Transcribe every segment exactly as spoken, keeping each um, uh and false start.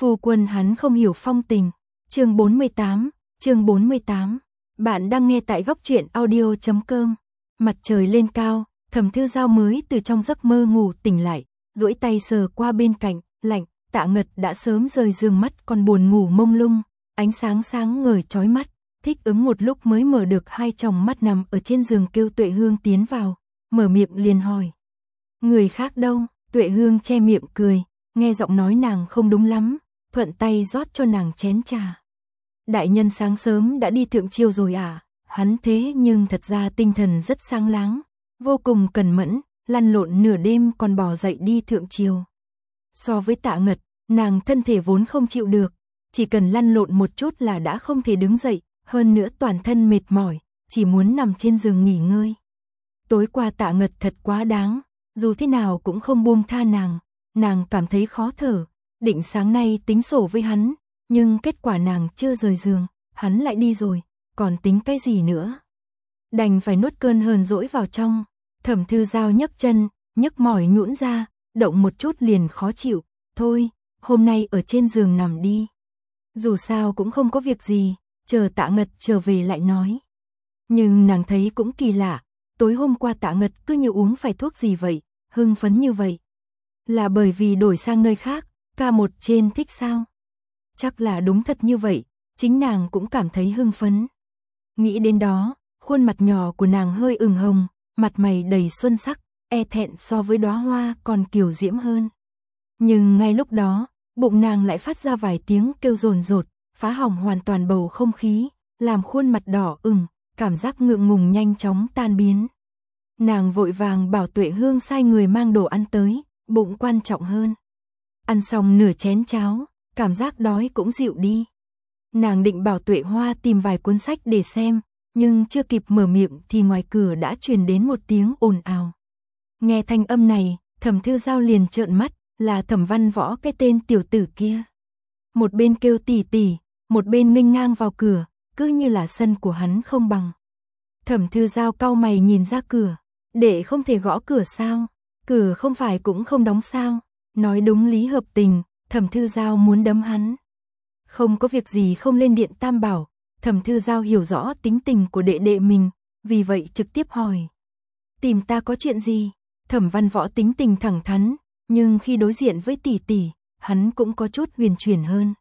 Phu quân hắn không hiểu phong tình. Chương bốn mươi tám, chương bốn mươi tám. Bạn đang nghe tại góc truyện audio chấm com. Mặt trời lên cao, Thẩm Thư Giao mới từ trong giấc mơ ngủ tỉnh lại, duỗi tay sờ qua bên cạnh, lạnh, Tạ Ngật đã sớm rời giường, mắt còn buồn ngủ mông lung, ánh sáng sáng ngời chói mắt, thích ứng một lúc mới mở được hai tròng mắt, nằm ở trên giường kêu Tuệ Hương tiến vào, mở miệng liền hỏi. Người khác đâu? Tuệ Hương che miệng cười, nghe giọng nói nàng không đúng lắm, thuận tay rót cho nàng chén trà. Đại nhân sáng sớm đã đi thượng triều rồi à? Hắn thế nhưng thật ra tinh thần rất sáng láng, vô cùng cẩn mẫn, lăn lộn nửa đêm còn bò dậy đi thượng triều. So với Tạ Ngật, nàng thân thể vốn không chịu được, chỉ cần lăn lộn một chút là đã không thể đứng dậy, hơn nữa toàn thân mệt mỏi, chỉ muốn nằm trên giường nghỉ ngơi. Tối qua Tạ Ngật thật quá đáng, dù thế nào cũng không buông tha nàng, nàng cảm thấy khó thở, định sáng nay tính sổ với hắn, nhưng kết quả nàng chưa rời giường, hắn lại đi rồi, còn tính cái gì nữa. Đành phải nuốt cơn hờn dỗi vào trong. Thẩm Thư Giao nhấc chân, nhấc mỏi nhũn ra, động một chút liền khó chịu, thôi, hôm nay ở trên giường nằm đi. Dù sao cũng không có việc gì, chờ Tạ Ngật trở về lại nói. Nhưng nàng thấy cũng kỳ lạ, tối hôm qua Tạ Ngật cứ như uống phải thuốc gì vậy, hưng phấn như vậy. Là bởi vì đổi sang nơi khác, ca một trên thích sao? Chắc là đúng thật như vậy, chính nàng cũng cảm thấy hưng phấn. Nghĩ đến đó, khuôn mặt nhỏ của nàng hơi ửng hồng, mặt mày đầy xuân sắc, e thẹn so với đóa hoa còn kiều diễm hơn. Nhưng ngay lúc đó, bụng nàng lại phát ra vài tiếng kêu dồn dột, phá hỏng hoàn toàn bầu không khí, làm khuôn mặt đỏ ửng, cảm giác ngượng ngùng nhanh chóng tan biến. Nàng vội vàng bảo Tuệ Hương sai người mang đồ ăn tới, bụng quan trọng hơn. Ăn xong nửa chén cháo, cảm giác đói cũng dịu đi. Nàng định bảo Tuệ Hoa tìm vài cuốn sách để xem, nhưng chưa kịp mở miệng thì ngoài cửa đã truyền đến một tiếng ồn ào. Nghe thanh âm này, Thẩm Thư Giao liền trợn mắt, là Thẩm Văn Võ, cái tên tiểu tử kia. Một bên kêu tỉ tỉ, một bên nghênh ngang vào cửa, cứ như là sân của hắn không bằng. Thẩm Thư Giao cau mày nhìn ra cửa, để không thể gõ cửa sao? Cửa không phải cũng không đóng sao? Nói đúng lý hợp tình, Thẩm Thư Giao muốn đấm hắn. Không có việc gì không lên điện tam bảo. Thẩm Thư Giao hiểu rõ tính tình của đệ đệ mình, vì vậy trực tiếp hỏi. Tìm ta có chuyện gì? Thẩm Văn Võ tính tình thẳng thắn, nhưng khi đối diện với tỷ tỷ, hắn cũng có chút huyền chuyển hơn.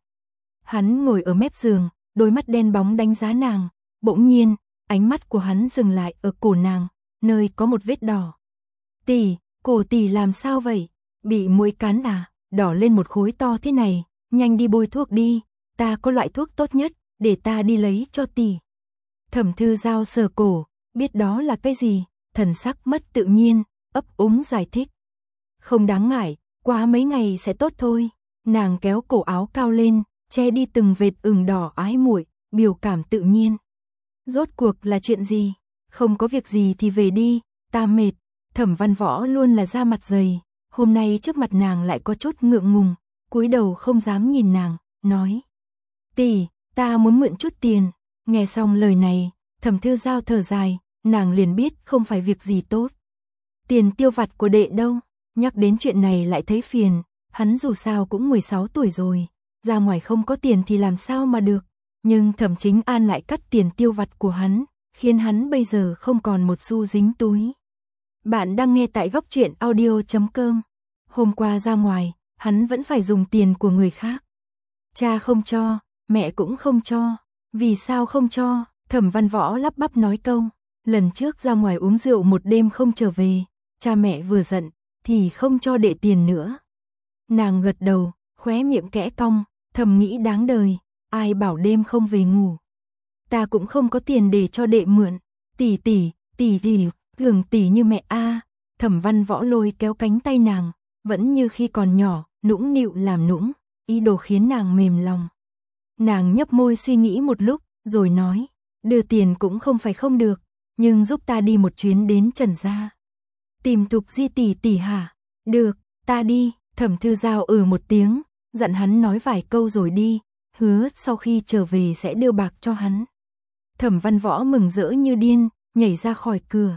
Hắn ngồi ở mép giường, đôi mắt đen bóng đánh giá nàng, bỗng nhiên, ánh mắt của hắn dừng lại ở cổ nàng, nơi có một vết đỏ. Tỷ, cổ tỷ làm sao vậy? Bị muỗi cắn à? Đỏ lên một khối to thế này, nhanh đi bôi thuốc đi, ta có loại thuốc tốt nhất, để ta đi lấy cho tỷ. Thẩm Thư Giao sờ cổ, biết đó là cái gì, thần sắc mất tự nhiên, ấp úng giải thích. Không đáng ngại, quá mấy ngày sẽ tốt thôi. Nàng kéo cổ áo cao lên, che đi từng vệt ửng đỏ ái muội, biểu cảm tự nhiên. Rốt cuộc là chuyện gì? Không có việc gì thì về đi, ta mệt. Thẩm Văn Võ luôn là da mặt dày, hôm nay trước mặt nàng lại có chút ngượng ngùng, cúi đầu không dám nhìn nàng, nói. Tỷ, ta muốn mượn chút tiền. Nghe xong lời này, Thẩm Thư Giao thở dài, nàng liền biết không phải việc gì tốt. Tiền tiêu vặt của đệ đâu? Nhắc đến chuyện này lại thấy phiền, hắn dù sao cũng mười sáu tuổi rồi, ra ngoài không có tiền thì làm sao mà được. Nhưng Thẩm Chính An lại cắt tiền tiêu vặt của hắn, khiến hắn bây giờ không còn một xu dính túi. Bạn đang nghe tại góc truyện audio chấm com. Hôm qua ra ngoài, hắn vẫn phải dùng tiền của người khác. Cha không cho, mẹ cũng không cho. Vì sao không cho? Thẩm Văn Võ lắp bắp nói câu. Lần trước ra ngoài uống rượu một đêm không trở về, cha mẹ vừa giận, thì không cho đệ tiền nữa. Nàng gật đầu, khóe miệng kẽ cong, thầm nghĩ đáng đời, ai bảo đêm không về ngủ. Ta cũng không có tiền để cho đệ mượn. Tỷ tỷ, tỷ tỷ, thường tỷ như mẹ a. Thẩm Văn Võ lôi kéo cánh tay nàng, vẫn như khi còn nhỏ, nũng nịu làm nũng, ý đồ khiến nàng mềm lòng. Nàng nhấp môi suy nghĩ một lúc, rồi nói, đưa tiền cũng không phải không được, nhưng giúp ta đi một chuyến đến Trần gia. Tìm Thục Di tỷ tỷ hả? Được, ta đi. Thẩm Thư Giao ừ một tiếng, dặn hắn nói vài câu rồi đi, hứa sau khi trở về sẽ đưa bạc cho hắn. Thẩm Văn Võ mừng rỡ như điên, nhảy ra khỏi cửa.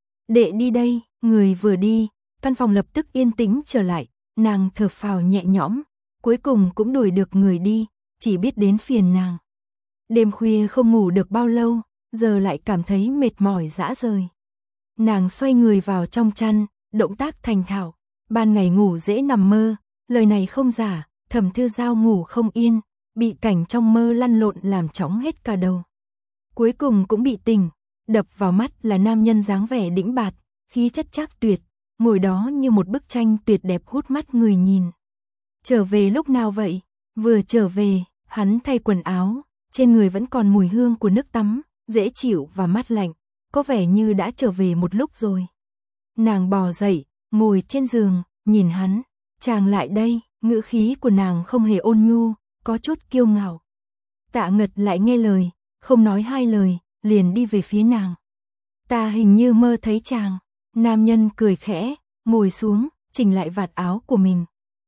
Đệ đi đây. Người vừa đi, căn phòng lập tức yên tĩnh trở lại, nàng thở phào nhẹ nhõm, cuối cùng cũng đuổi được người đi, chỉ biết đến phiền nàng. Đêm khuya không ngủ được bao lâu, giờ lại cảm thấy mệt mỏi rã rời. Nàng xoay người vào trong chăn, động tác thành thạo, ban ngày ngủ dễ nằm mơ, lời này không giả, Thẩm Thư Giao ngủ không yên, bị cảnh trong mơ lăn lộn làm chóng hết cả đầu. Cuối cùng cũng bị tỉnh, đập vào mắt là nam nhân dáng vẻ đĩnh bạt, khí chất trác tuyệt, ngồi đó như một bức tranh tuyệt đẹp hút mắt người nhìn. Trở về lúc nào vậy? Vừa trở về, hắn thay quần áo, trên người vẫn còn mùi hương của nước tắm, dễ chịu và mát lạnh, có vẻ như đã trở về một lúc rồi. Nàng bò dậy, ngồi trên giường, nhìn hắn, chàng lại đây, ngữ khí của nàng không hề ôn nhu, có chút kiêu ngạo. Tạ Ngật lại nghe lời, không nói hai lời, liền đi về phía nàng. Ta hình như mơ thấy chàng. Nam nhân cười khẽ, ngồi xuống, chỉnh lại vạt áo của mình.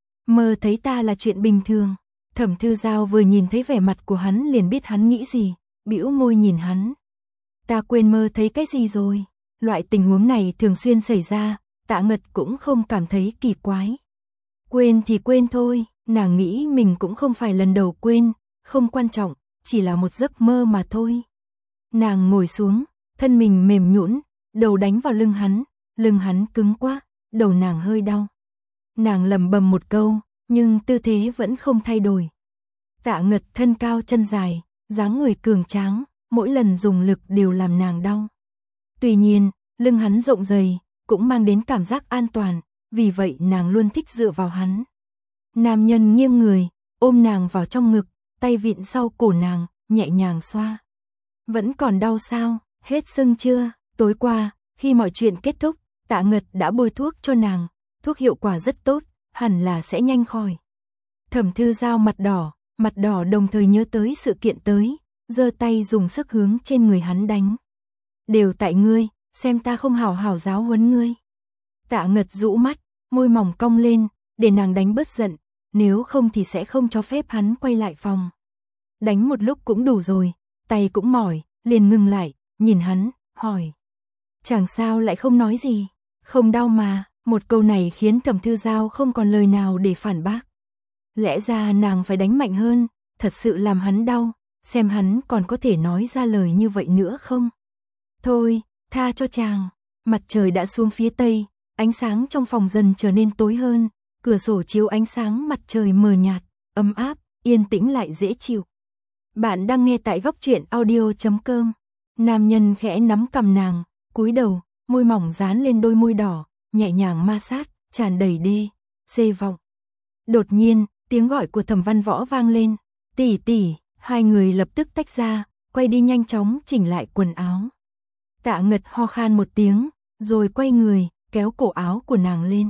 Mơ thấy ta là chuyện bình thường. Thẩm Thư Giao vừa nhìn thấy vẻ mặt của hắn liền biết hắn nghĩ gì, bĩu môi nhìn hắn. Ta quên mơ thấy cái gì rồi? Loại tình huống này thường xuyên xảy ra, Tạ Ngật cũng không cảm thấy kỳ quái. Quên thì quên thôi, nàng nghĩ mình cũng không phải lần đầu quên, không quan trọng, chỉ là một giấc mơ mà thôi. Nàng ngồi xuống, thân mình mềm nhũn, đầu đánh vào lưng hắn, lưng hắn cứng quá, đầu nàng hơi đau. Nàng lẩm bẩm một câu, nhưng tư thế vẫn không thay đổi. Tạ Ngật thân cao chân dài, dáng người cường tráng, mỗi lần dùng lực đều làm nàng đau. Tuy nhiên, lưng hắn rộng dày, cũng mang đến cảm giác an toàn, vì vậy nàng luôn thích dựa vào hắn. Nam nhân nghiêng người, ôm nàng vào trong ngực, tay vịn sau cổ nàng, nhẹ nhàng xoa. Vẫn còn đau sao? Hết sưng chưa? Tối qua, khi mọi chuyện kết thúc, Tạ Ngật đã bôi thuốc cho nàng, thuốc hiệu quả rất tốt, hẳn là sẽ nhanh khỏi. Thẩm Thư Giao mặt đỏ, mặt đỏ đồng thời nhớ tới sự kiện tới, giơ tay dùng sức hướng trên người hắn đánh. Đều tại ngươi, xem ta không hảo hảo giáo huấn ngươi. Tạ Ngật rũ mắt, môi mỏng cong lên, để nàng đánh bớt giận, nếu không thì sẽ không cho phép hắn quay lại phòng. Đánh một lúc cũng đủ rồi, tay cũng mỏi, liền ngừng lại, nhìn hắn, hỏi. Chẳng sao lại không nói gì, không đau mà, một câu này khiến Thẩm Thư Giao không còn lời nào để phản bác. Lẽ ra nàng phải đánh mạnh hơn, thật sự làm hắn đau, xem hắn còn có thể nói ra lời như vậy nữa không. Thôi, tha cho chàng, mặt trời đã xuống phía tây, ánh sáng trong phòng dần trở nên tối hơn, cửa sổ chiếu ánh sáng mặt trời mờ nhạt, ấm áp, yên tĩnh lại dễ chịu. Bạn đang nghe tại góc truyện audio chấm com. Nam nhân khẽ nắm cằm nàng, cúi đầu, môi mỏng dán lên đôi môi đỏ, nhẹ nhàng ma sát, tràn đầy đê, xê vọng. Đột nhiên, tiếng gọi của Thẩm Văn Võ vang lên, tỷ tỷ, hai người lập tức tách ra, quay đi nhanh chóng chỉnh lại quần áo. Tạ Ngật ho khan một tiếng, rồi quay người, kéo cổ áo của nàng lên.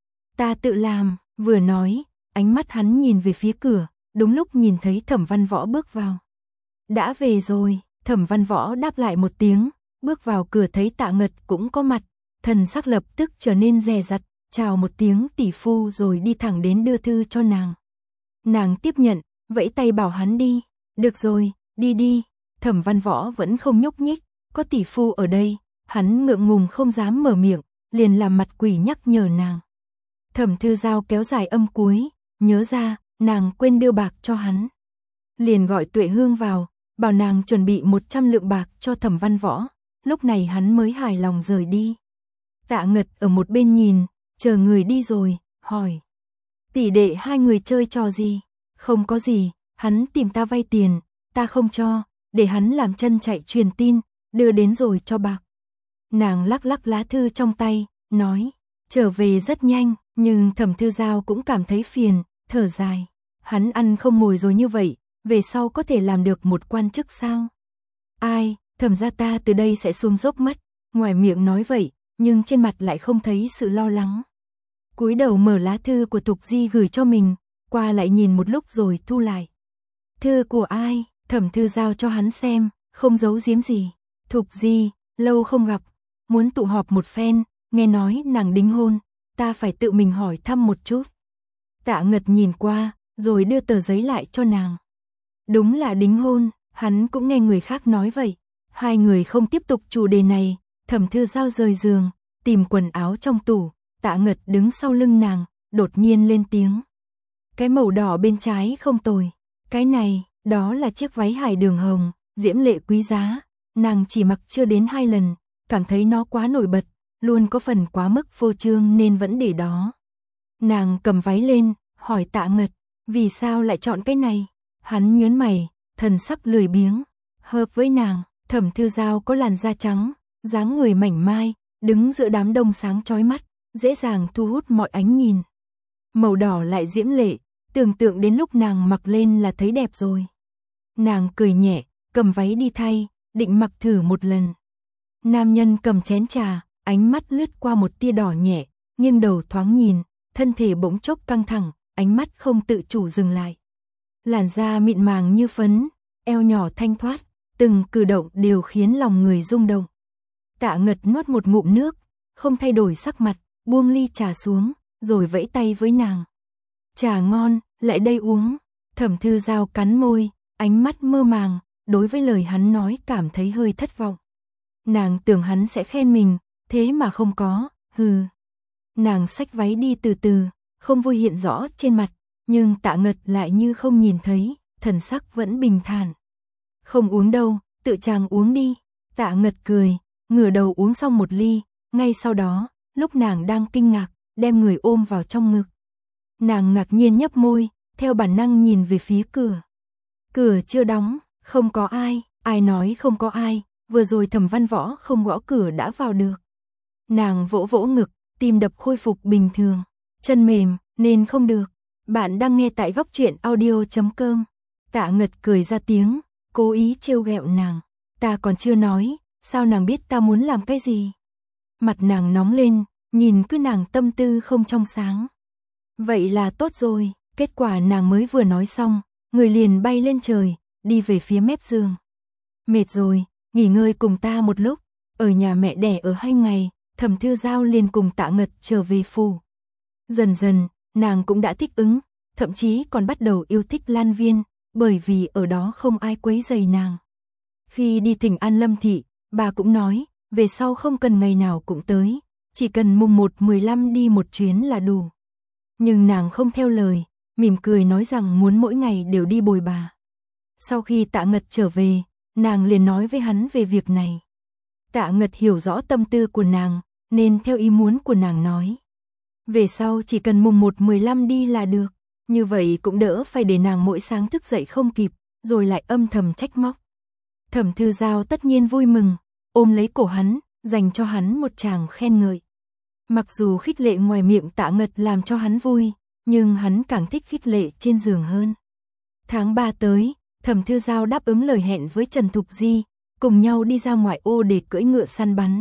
Ta tự làm, vừa nói, ánh mắt hắn nhìn về phía cửa, đúng lúc nhìn thấy Thẩm Văn Võ bước vào. Đã về rồi, Thẩm Văn Võ đáp lại một tiếng, bước vào cửa thấy Tạ Ngật cũng có mặt, thần sắc lập tức trở nên dè dặt, chào một tiếng tỷ phu rồi đi thẳng đến đưa thư cho nàng. Nàng tiếp nhận, vẫy tay bảo hắn đi, được rồi, đi đi, Thẩm Văn Võ vẫn không nhúc nhích, có tỷ phu ở đây, hắn ngượng ngùng không dám mở miệng, liền làm mặt quỷ nhắc nhở nàng. Thẩm Thư Giao kéo dài âm cuối, nhớ ra, nàng quên đưa bạc cho hắn. Liền gọi Tuệ Hương vào, bảo nàng chuẩn bị một trăm lượng bạc cho Thẩm Văn Võ, lúc này hắn mới hài lòng rời đi. Tạ Ngật ở một bên nhìn, chờ người đi rồi, hỏi. Tỷ đệ hai người chơi trò gì? Không có gì, hắn tìm ta vay tiền, ta không cho, để hắn làm chân chạy truyền tin, đưa đến rồi cho bạc. Nàng lắc lắc lá thư trong tay, nói, trở về rất nhanh, nhưng Thẩm Thư Giao cũng cảm thấy phiền, thở dài. Hắn ăn không ngồi rồi như vậy, về sau có thể làm được một quan chức sao? Ai, Thẩm gia ta từ đây sẽ xuống dốc mất, ngoài miệng nói vậy, nhưng trên mặt lại không thấy sự lo lắng. Cúi đầu mở lá thư của Thục Di gửi cho mình, qua lại nhìn một lúc rồi thu lại. Thư của ai? Thẩm Thư Giao cho hắn xem, không giấu giếm gì. Thục Di, lâu không gặp, muốn tụ họp một phen, nghe nói nàng đính hôn, ta phải tự mình hỏi thăm một chút. Tạ Ngật nhìn qua, rồi đưa tờ giấy lại cho nàng. Đúng là đính hôn, hắn cũng nghe người khác nói vậy. Hai người không tiếp tục chủ đề này, Thẩm Thư Giao rời giường, tìm quần áo trong tủ, Tạ Ngật đứng sau lưng nàng, đột nhiên lên tiếng. cái màu đỏ bên trái không tồi. Cái này, đó là chiếc váy hải đường hồng, diễm lệ quý giá, nàng chỉ mặc chưa đến hai lần, cảm thấy nó quá nổi bật, luôn có phần quá mức phô trương nên vẫn để đó. Nàng cầm váy lên, hỏi Tạ Ngật, vì sao lại chọn cái này? Hắn nhớn mày, thần sắc lười biếng, hợp với nàng. Thẩm Thư Giao có làn da trắng, dáng người mảnh mai, đứng giữa đám đông sáng chói mắt, dễ dàng thu hút mọi ánh nhìn. Màu đỏ lại diễm lệ, tưởng tượng đến lúc nàng mặc lên là thấy đẹp rồi. Nàng cười nhẹ, cầm váy đi thay, định mặc thử một lần. Nam nhân cầm chén trà, ánh mắt lướt qua một tia đỏ nhẹ, nghiêng đầu thoáng nhìn, thân thể bỗng chốc căng thẳng, ánh mắt không tự chủ dừng lại. Làn da mịn màng như phấn, eo nhỏ thanh thoát, từng cử động đều khiến lòng người rung động. Tạ Ngật nuốt một ngụm nước, không thay đổi sắc mặt, buông ly trà xuống, rồi vẫy tay với nàng. Trà ngon, lại đây uống. Thẩm Thư Giao cắn môi, ánh mắt mơ màng, đối với lời hắn nói cảm thấy hơi thất vọng. Nàng tưởng hắn sẽ khen mình, thế mà không có, hừ. Nàng xách váy đi từ từ, không vui hiện rõ trên mặt, nhưng Tạ Ngật lại như không nhìn thấy, thần sắc vẫn bình thản. Không uống đâu, tự chàng uống đi. Tạ Ngật cười, ngửa đầu uống xong một ly, ngay sau đó, lúc nàng đang kinh ngạc, đem người ôm vào trong ngực. Nàng ngạc nhiên nhấp môi, theo bản năng nhìn về phía cửa. Cửa chưa đóng, không có ai, ai nói không có ai, vừa rồi Thẩm Văn Võ không gõ cửa đã vào được. Nàng vỗ vỗ ngực, tim đập khôi phục bình thường, chân mềm, nên không được. Bạn đang nghe tại góc truyện audio chấm com. Tạ Ngật cười ra tiếng, cố ý trêu ghẹo nàng. Ta còn chưa nói, sao nàng biết ta muốn làm cái gì? Mặt nàng nóng lên, nhìn cứ nàng tâm tư không trong sáng. Vậy là tốt rồi, kết quả nàng mới vừa nói xong, người liền bay lên trời, đi về phía mép giường. Mệt rồi, nghỉ ngơi cùng ta một lúc, ở nhà mẹ đẻ ở hai ngày, Thẩm Thư Giao liền cùng Tạ Ngật trở về phủ. Dần dần, nàng cũng đã thích ứng, thậm chí còn bắt đầu yêu thích Lan Viên, bởi vì ở đó không ai quấy rầy nàng. Khi đi thỉnh An Lâm Thị, bà cũng nói, về sau không cần ngày nào cũng tới, chỉ cần mùng một mười lăm đi một chuyến là đủ. Nhưng nàng không theo lời, mỉm cười nói rằng muốn mỗi ngày đều đi bồi bà. Sau khi Tạ Ngật trở về, nàng liền nói với hắn về việc này. Tạ Ngật hiểu rõ tâm tư của nàng, nên theo ý muốn của nàng nói. Về sau chỉ cần mùng một mười lăm đi là được, như vậy cũng đỡ phải để nàng mỗi sáng thức dậy không kịp, rồi lại âm thầm trách móc. Thẩm Thư Giao tất nhiên vui mừng, ôm lấy cổ hắn, dành cho hắn một tràng khen ngợi. Mặc dù khích lệ ngoài miệng Tạ Ngật làm cho hắn vui, nhưng hắn càng thích khích lệ trên giường hơn. Tháng ba tới, Thẩm Thư Giao đáp ứng lời hẹn với Trần Thục Di, cùng nhau đi ra ngoại ô để cưỡi ngựa săn bắn.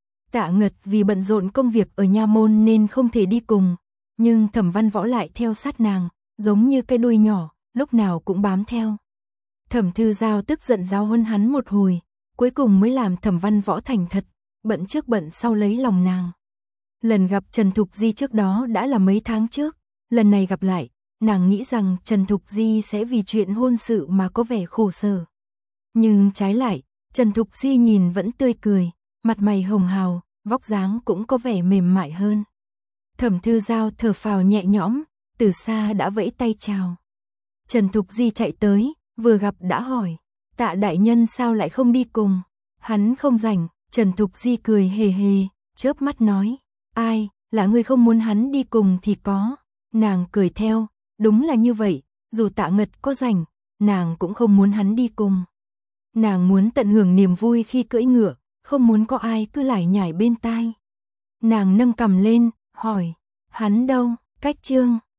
Tạ Ngật vì bận rộn công việc ở nha môn nên không thể đi cùng, nhưng Thẩm Văn Võ lại theo sát nàng, giống như cái đuôi nhỏ, lúc nào cũng bám theo. Thẩm Thư Giao tức giận giáo huấn hắn một hồi, cuối cùng mới làm Thẩm Văn Võ thành thật, bận trước bận sau lấy lòng nàng. Lần gặp Trần Thục Di trước đó đã là mấy tháng trước, lần này gặp lại, nàng nghĩ rằng Trần Thục Di sẽ vì chuyện hôn sự mà có vẻ khổ sở. Nhưng trái lại, Trần Thục Di nhìn vẫn tươi cười, mặt mày hồng hào, vóc dáng cũng có vẻ mềm mại hơn. Thẩm Thư Giao thở phào nhẹ nhõm, từ xa đã vẫy tay chào. Trần Thục Di chạy tới, vừa gặp đã hỏi, Tạ đại nhân sao lại không đi cùng? Hắn không rảnh. Trần Thục Di cười hề hề, chớp mắt nói, ai, là người không muốn hắn đi cùng thì có. Nàng cười theo, đúng là như vậy, dù Tạ Ngật có rảnh, nàng cũng không muốn hắn đi cùng. Nàng muốn tận hưởng niềm vui khi cưỡi ngựa, không muốn có ai cứ lải nhải bên tai. Nàng nâng cằm lên, hỏi, hắn đâu? Cách chương